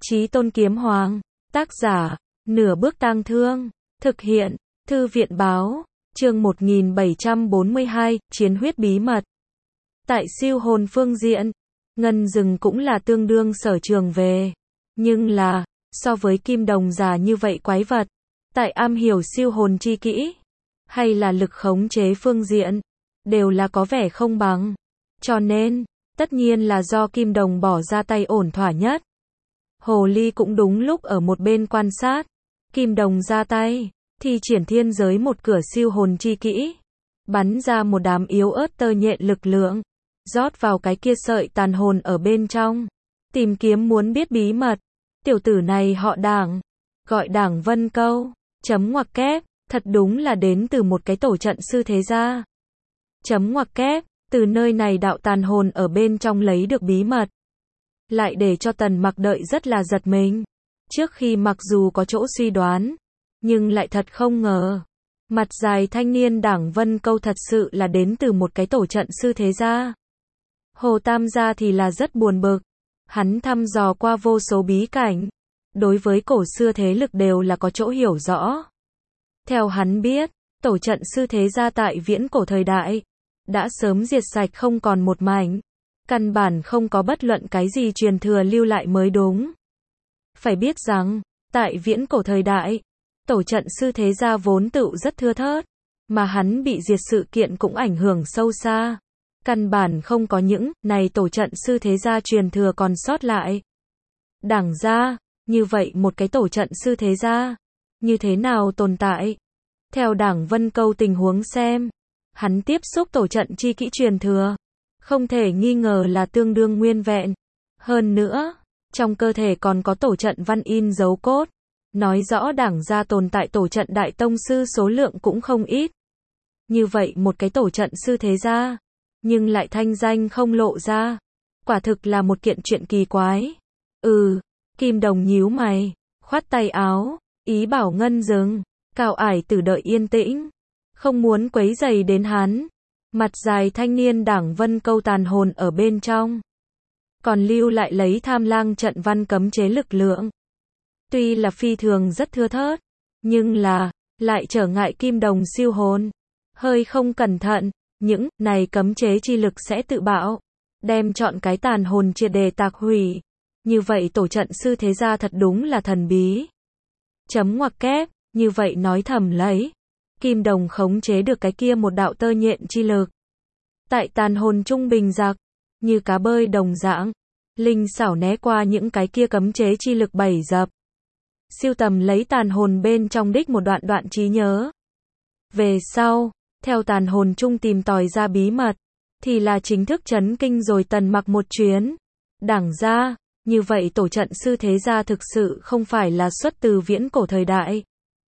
Chí Tôn Kiếm Hoàng, tác giả, Nửa Bước Tang Thương, thực hiện, Thư viện báo, chương 1742, Chiến huyết bí mật. Tại siêu hồn phương diện, Ngân Dừng cũng là tương đương sở trường về. Nhưng là, so với Kim Đồng già như vậy quái vật, tại am hiểu siêu hồn chi kỹ, hay là lực khống chế phương diện, đều là có vẻ không bằng. Cho nên, tất nhiên là do Kim Đồng bỏ ra tay ổn thỏa nhất. Hồ Ly cũng đúng lúc ở một bên quan sát. Kim Đồng ra tay, thì triển thiên giới một cửa siêu hồn chi kỹ, bắn ra một đám yếu ớt tơ nhện lực lượng, rót vào cái kia sợi tàn hồn ở bên trong, tìm kiếm muốn biết bí mật. Tiểu tử này họ Đảng, gọi Đảng Vân Câu, chấm ngoặc kép, thật đúng là đến từ một cái tổ trận sư thế gia. Chấm ngoặc kép, từ nơi này đạo tàn hồn ở bên trong lấy được bí mật. Lại để cho Tần Mặc đợi rất là giật mình. Trước khi mặc dù có chỗ suy đoán, nhưng lại thật không ngờ. Mặt dài thanh niên Đảng Vân Câu thật sự là đến từ một cái tổ trận sư thế gia. Hồ Tam gia thì là rất buồn bực. Hắn thăm dò qua vô số bí cảnh. Đối với cổ xưa thế lực đều là có chỗ hiểu rõ. Theo hắn biết, tổ trận sư thế gia tại viễn cổ thời đại, đã sớm diệt sạch không còn một mảnh. Căn bản không có bất luận cái gì truyền thừa lưu lại mới đúng. Phải biết rằng, tại viễn cổ thời đại, tổ trận sư thế gia vốn tựu rất thưa thớt, mà hắn bị diệt sự kiện cũng ảnh hưởng sâu xa. Căn bản không có những này tổ trận sư thế gia truyền thừa còn sót lại. Đảng gia, như vậy một cái tổ trận sư thế gia, như thế nào tồn tại? Theo Đảng Vân Câu tình huống xem, hắn tiếp xúc tổ trận chi kỹ truyền thừa, không thể nghi ngờ là tương đương nguyên vẹn. Hơn nữa, trong cơ thể còn có tổ trận văn in dấu cốt, nói rõ Đảng gia tồn tại tổ trận đại tông sư số lượng cũng không ít. Như vậy một cái tổ trận sư thế gia, nhưng lại thanh danh không lộ ra, quả thực là một kiện chuyện kỳ quái. Kim Đồng nhíu mày, khoát tay áo, ý bảo Ngân Dừng, Cao Ải Tử đợi yên tĩnh, không muốn quấy rầy đến hắn. Mặt dài thanh niên Đảng Vân Câu tàn hồn ở bên trong, còn lưu lại lấy Tham Lang trận văn cấm chế lực lượng. Tuy là phi thường rất thưa thớt, nhưng là, lại trở ngại Kim Đồng siêu hồn. Hơi không cẩn thận, những này cấm chế chi lực sẽ tự bạo, đem chọn cái tàn hồn triệt để tạc hủy. Như vậy tổ trận sư thế gia thật đúng là thần bí. Chấm ngoặc kép, như vậy nói thầm lấy. Kim Đồng khống chế được cái kia một đạo tơ nhện chi lực. Tại tàn hồn trung bình giặc, như cá bơi đồng dạng, linh xảo né qua những cái kia cấm chế chi lực bẩy dập. Siêu tầm lấy tàn hồn bên trong đích một đoạn trí nhớ. Về sau, theo tàn hồn trung tìm tòi ra bí mật, thì là chính thức chấn kinh rồi Tần Mặc một chuyến. Đảng gia, như vậy tổ trận sư thế gia thực sự không phải là xuất từ viễn cổ thời đại,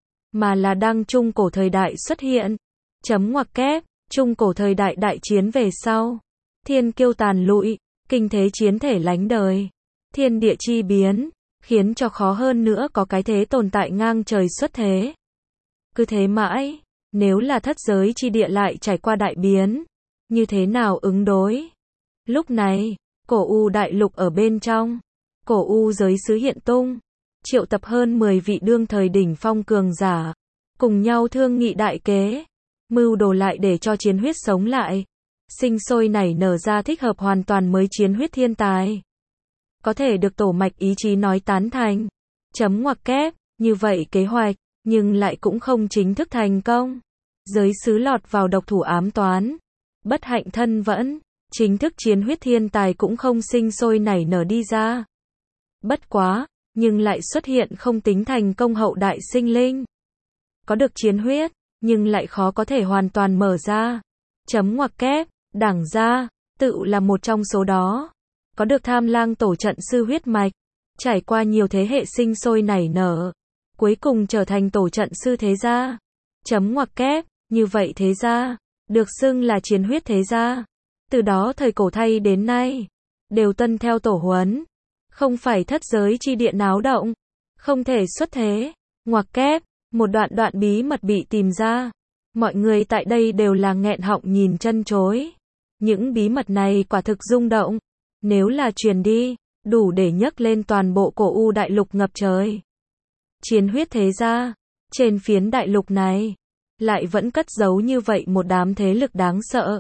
mà là đang trung cổ thời đại xuất hiện. Chấm ngoặc kép, trung cổ thời đại đại chiến về sau, thiên kiêu tàn lụi, kinh thế chiến thể lánh đời, thiên địa chi biến, khiến cho khó hơn nữa có cái thế tồn tại ngang trời xuất thế. Cứ thế mãi, nếu là thất giới chi địa lại trải qua đại biến, như thế nào ứng đối? Lúc này, cổ U đại lục ở bên trong, cổ U giới xứ hiện tung, triệu tập hơn 10 vị đương thời đỉnh phong cường giả, cùng nhau thương nghị đại kế, mưu đồ lại để cho chiến huyết sống lại, sinh sôi nảy nở ra thích hợp hoàn toàn mới chiến huyết thiên tài. Có thể được tổ mạch ý chí nói tán thành. Chấm ngoặc kép, như vậy kế hoạch, nhưng lại cũng không chính thức thành công. Giới xứ lọt vào độc thủ ám toán, bất hạnh thân vẫn, chính thức chiến huyết thiên tài cũng không sinh sôi nảy nở đi ra. Bất quá, nhưng lại xuất hiện không tính thành công hậu đại sinh linh. Có được chiến huyết, nhưng lại khó có thể hoàn toàn mở ra. Chấm ngoặc kép, Đảng gia, tự là một trong số đó. Có được Tham Lang tổ trận sư huyết mạch, trải qua nhiều thế hệ sinh sôi nảy nở, cuối cùng trở thành tổ trận sư thế gia. Chấm ngoặc kép, như vậy thế gia, được xưng là chiến huyết thế gia. Từ đó thời cổ thay đến nay, đều tuân theo tổ huấn, không phải thất giới chi địa náo động, không thể xuất thế. Ngoặc kép, một đoạn bí mật bị tìm ra. Mọi người tại đây đều là nghẹn họng nhìn chân chối. Những bí mật này quả thực rung động. Nếu là truyền đi, đủ để nhấc lên toàn bộ cổ u đại lục ngập trời. Chiến huyết thế gia, trên phiến đại lục này, lại vẫn cất giấu như vậy một đám thế lực đáng sợ.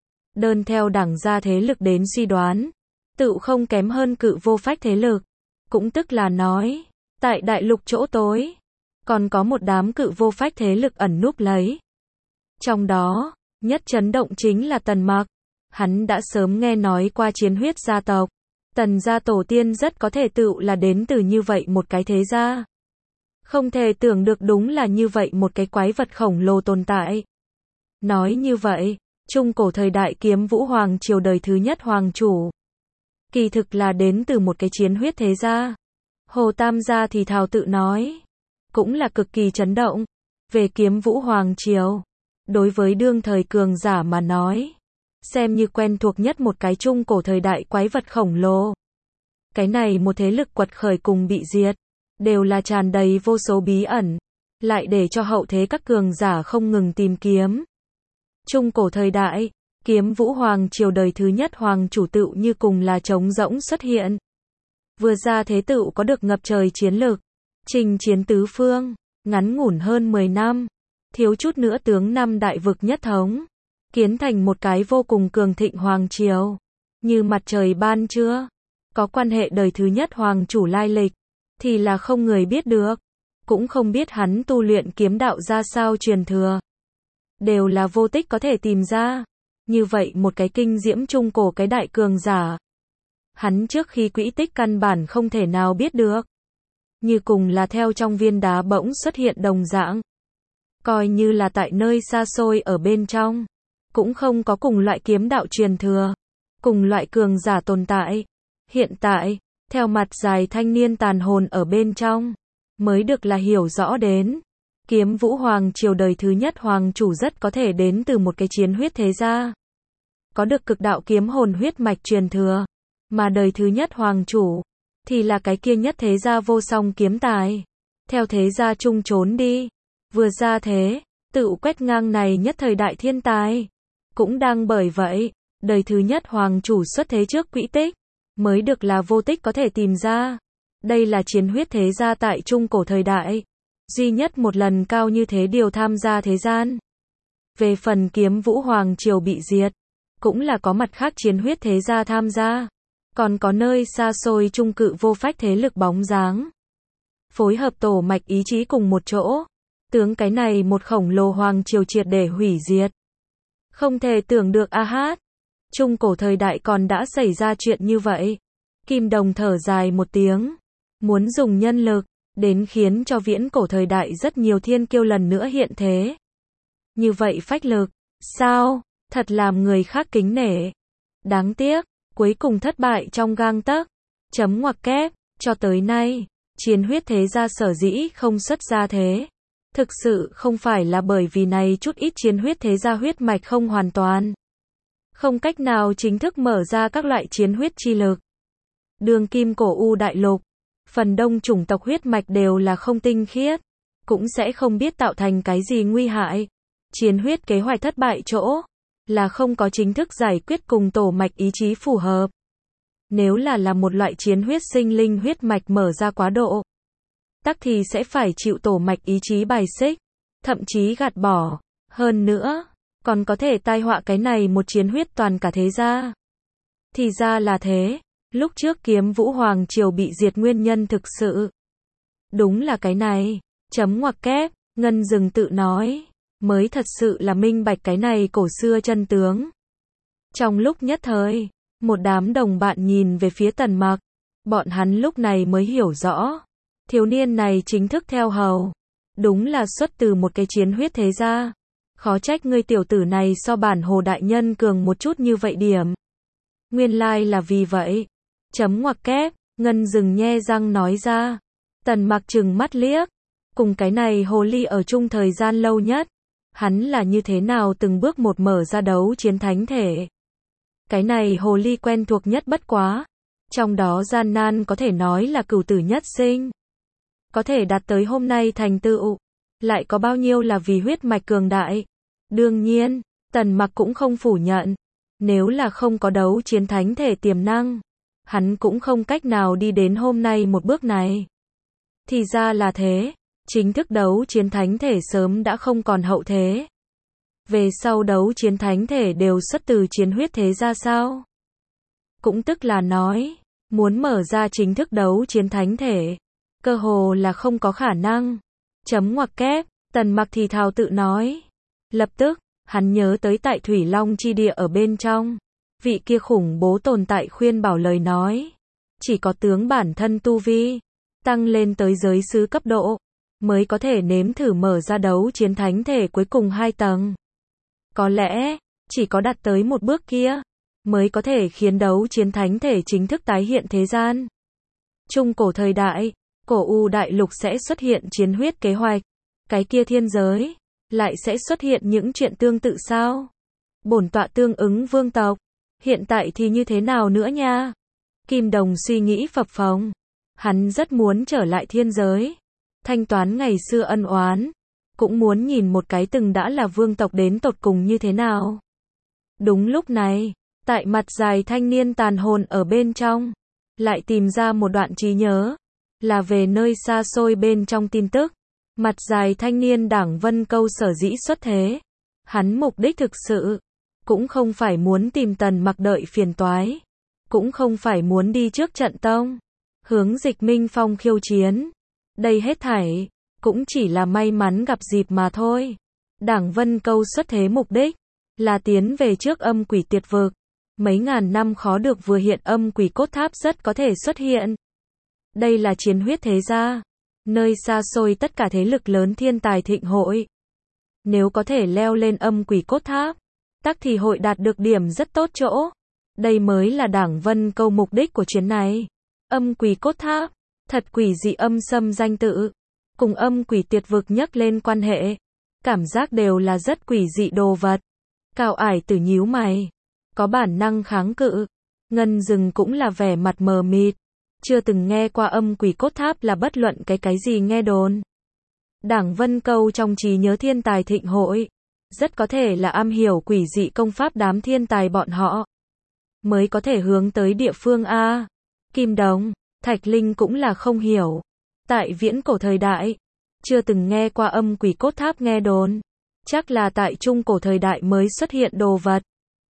Đơn theo đẳng gia thế lực đến suy đoán, tựu không kém hơn cự vô phách thế lực. Cũng tức là nói, tại đại lục chỗ tối, còn có một đám cự vô phách thế lực ẩn núp lấy. Trong đó, nhất chấn động chính là Tần Mặc. Hắn đã sớm nghe nói qua chiến huyết gia tộc. Tần gia tổ tiên rất có thể tựu là đến từ như vậy một cái thế gia. Không thể tưởng được đúng là như vậy một cái quái vật khổng lồ tồn tại. Nói như vậy, trung cổ thời đại Kiếm Vũ Hoàng triều đời thứ nhất hoàng chủ, kỳ thực là đến từ một cái chiến huyết thế gia. Hồ Tam gia thì thào tự nói, cũng là cực kỳ chấn động. Về Kiếm Vũ Hoàng triều, đối với đương thời cường giả mà nói, xem như quen thuộc nhất một cái trung cổ thời đại quái vật khổng lồ. Cái này một thế lực quật khởi cùng bị diệt, đều là tràn đầy vô số bí ẩn, lại để cho hậu thế các cường giả không ngừng tìm kiếm. Trung cổ thời đại, Kiếm Vũ Hoàng triều đời thứ nhất hoàng chủ tựu như cùng là trống rỗng xuất hiện. Vừa ra thế tựu có được ngập trời chiến lực, chinh chiến tứ phương, ngắn ngủn hơn 10 năm, thiếu chút nữa tướng năm đại vực nhất thống, kiến thành một cái vô cùng cường thịnh hoàng triều, như mặt trời ban trưa. Có quan hệ đời thứ nhất hoàng chủ lai lịch, thì là không người biết được, cũng không biết hắn tu luyện kiếm đạo ra sao truyền thừa. Đều là vô tích có thể tìm ra. Như vậy một cái kinh diễm trung cổ cái đại cường giả. Hắn trước khi quỹ tích căn bản không thể nào biết được. Như cùng là theo trong viên đá bỗng xuất hiện đồng dạng. Coi như là tại nơi xa xôi ở bên trong, cũng không có cùng loại kiếm đạo truyền thừa, cùng loại cường giả tồn tại. Hiện tại, theo mặt dài thanh niên tàn hồn ở bên trong, mới được là hiểu rõ đến. Kiếm Vũ Hoàng triều đời thứ nhất hoàng chủ rất có thể đến từ một cái chiến huyết thế gia. Có được cực đạo kiếm hồn huyết mạch truyền thừa. Mà đời thứ nhất hoàng chủ, thì là cái kia nhất thế gia vô song kiếm tài. Theo thế gia trung trốn đi. Vừa ra thế, tự quét ngang này nhất thời đại thiên tài. Cũng đang bởi vậy, đời thứ nhất hoàng chủ xuất thế trước quỹ tích, mới được là vô tích có thể tìm ra. Đây là chiến huyết thế gia tại trung cổ thời đại. Duy nhất một lần cao như thế điều tham gia thế gian. Về phần Kiếm Vũ Hoàng triều bị diệt, cũng là có mặt khác chiến huyết thế gia tham gia. Còn có nơi xa xôi trung cự vô phách thế lực bóng dáng. Phối hợp tổ mạch ý chí cùng một chỗ. Tướng cái này một khổng lồ hoàng triều triệt để hủy diệt. Không thể tưởng được a hát. Trung cổ thời đại còn đã xảy ra chuyện như vậy. Kim Đồng thở dài một tiếng. Muốn dùng nhân lực, đến khiến cho viễn cổ thời đại rất nhiều thiên kiêu lần nữa hiện thế. Như vậy phách lực, sao, thật làm người khác kính nể. Đáng tiếc, cuối cùng thất bại trong gang tấc. Chấm ngoặc kép, cho tới nay, chiến huyết thế gia sở dĩ không xuất ra thế. Thực sự không phải là bởi vì này chút ít chiến huyết thế gia huyết mạch không hoàn toàn. Không cách nào chính thức mở ra các loại chiến huyết chi lực. Đường kim cổ u đại lục, phần đông chủng tộc huyết mạch đều là không tinh khiết, cũng sẽ không biết tạo thành cái gì nguy hại. Chiến huyết kế hoạch thất bại chỗ, là không có chính thức giải quyết cùng tổ mạch ý chí phù hợp. Nếu là một loại chiến huyết sinh linh huyết mạch mở ra quá độ, tắc thì sẽ phải chịu tổ mạch ý chí bài xích, thậm chí gạt bỏ. Hơn nữa, còn có thể tai họa cái này một chiến huyết toàn cả thế gia. Thì ra là thế, lúc trước Kiếm Vũ Hoàng triều bị diệt nguyên nhân thực sự. Đúng là cái này, chấm ngoặc kép, Ngân Dừng tự nói, mới thật sự là minh bạch cái này cổ xưa chân tướng. Trong lúc nhất thời, một đám đồng bạn nhìn về phía Tần Mặc, bọn hắn lúc này mới hiểu rõ, thiếu niên này chính thức theo hầu, đúng là xuất từ một cái chiến huyết thế gia. Khó trách ngươi tiểu tử này so bản Hồ đại nhân cường một chút như vậy điểm. Nguyên lai là vì vậy. Chấm ngoặc kép, Ngân Dừng nhe răng nói ra. Tần Mặc trừng mắt liếc, cùng cái này hồ ly ở chung thời gian lâu nhất, hắn là như thế nào từng bước một mở ra đấu chiến thánh thể. Cái này hồ ly quen thuộc nhất bất quá, trong đó gian nan có thể nói là cửu tử nhất sinh. Có thể đạt tới hôm nay thành tựu, lại có bao nhiêu là vì huyết mạch cường đại. Đương nhiên, Tần Mặc cũng không phủ nhận, nếu là không có đấu chiến thánh thể tiềm năng, hắn cũng không cách nào đi đến hôm nay một bước này. Thì ra là thế, chính thức đấu chiến thánh thể sớm đã không còn hậu thế. Về sau đấu chiến thánh thể đều xuất từ chiến huyết thế ra sao? Cũng tức là nói, muốn mở ra chính thức đấu chiến thánh thể, cơ hồ là không có khả năng. Chấm ngoặc kép, Tần Mặc thì thào tự nói. Lập tức, hắn nhớ tới tại Thủy Long chi địa ở bên trong, vị kia khủng bố tồn tại khuyên bảo lời nói. Chỉ có tướng bản thân tu vi tăng lên tới giới sứ cấp độ, mới có thể nếm thử mở ra đấu chiến thánh thể cuối cùng 2 tầng. Có lẽ, chỉ có đạt tới một bước kia, mới có thể khiến đấu chiến thánh thể chính thức tái hiện thế gian. Trung cổ thời đại, cổ U đại lục sẽ xuất hiện chiến huyết kế hoạch. Cái kia thiên giới, lại sẽ xuất hiện những chuyện tương tự sao? Bổn tọa tương ứng vương tộc, hiện tại thì như thế nào nữa nha? Kim Đồng suy nghĩ phập phồng. Hắn rất muốn trở lại thiên giới, thanh toán ngày xưa ân oán, cũng muốn nhìn một cái từng đã là vương tộc đến tột cùng như thế nào. Đúng lúc này, tại mặt dài thanh niên tàn hồn ở bên trong, lại tìm ra một đoạn trí nhớ, là về nơi xa xôi bên trong tin tức. Mặt dài thanh niên Đảng Vân Câu sở dĩ xuất thế, hắn mục đích thực sự cũng không phải muốn tìm Tần Mặc đợi phiền toái, cũng không phải muốn đi trước trận tông, hướng Dịch Minh Phong khiêu chiến. Đây hết thảy cũng chỉ là may mắn gặp dịp mà thôi. Đảng Vân Câu xuất thế mục đích là tiến về trước âm quỷ tuyệt vực. Mấy ngàn năm khó được vừa hiện âm quỷ cốt tháp rất có thể xuất hiện. Đây là chiến huyết thế gia, nơi xa xôi tất cả thế lực lớn thiên tài thịnh hội. Nếu có thể leo lên âm quỷ cốt tháp, tắc thì hội đạt được điểm rất tốt chỗ. Đây mới là Đảng Vân Câu mục đích của chuyến này. Âm quỷ cốt tháp, thật quỷ dị âm xâm danh tự, cùng âm quỷ tuyệt vực nhắc lên quan hệ. Cảm giác đều là rất quỷ dị đồ vật. Cao Ải Tử nhíu mày, có bản năng kháng cự. Ngân Dừng cũng là vẻ mặt mờ mịt, chưa từng nghe qua âm quỷ cốt tháp là bất luận cái gì nghe đồn. Đảng Vân Câu trong trí nhớ thiên tài thịnh hội, rất có thể là am hiểu quỷ dị công pháp đám thiên tài bọn họ, mới có thể hướng tới địa phương A. Kim Đồng, Thạch Linh cũng là không hiểu. Tại viễn cổ thời đại, chưa từng nghe qua âm quỷ cốt tháp nghe đồn. Chắc là tại trung cổ thời đại mới xuất hiện đồ vật.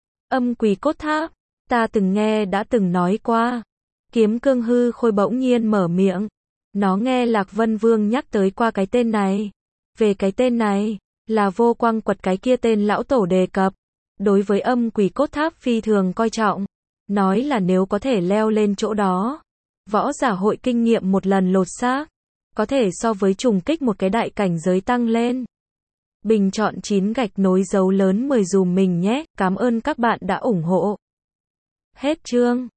Âm quỷ cốt tháp, ta từng nghe đã từng nói qua. Kiếm Cương Hư Khôi bỗng nhiên mở miệng. Nó nghe Lạc Vân Vương nhắc tới qua cái tên này. Về cái tên này, là Vô Quang Quật cái kia tên lão tổ đề cập. Đối với âm quỷ cốt tháp phi thường coi trọng. Nói là nếu có thể leo lên chỗ đó, võ giả hội kinh nghiệm một lần lột xác, có thể so với trùng kích một cái đại cảnh giới tăng lên. Bình chọn 9 gạch nối dấu lớn 10 dùm mình nhé, cảm ơn các bạn đã ủng hộ. Hết chương.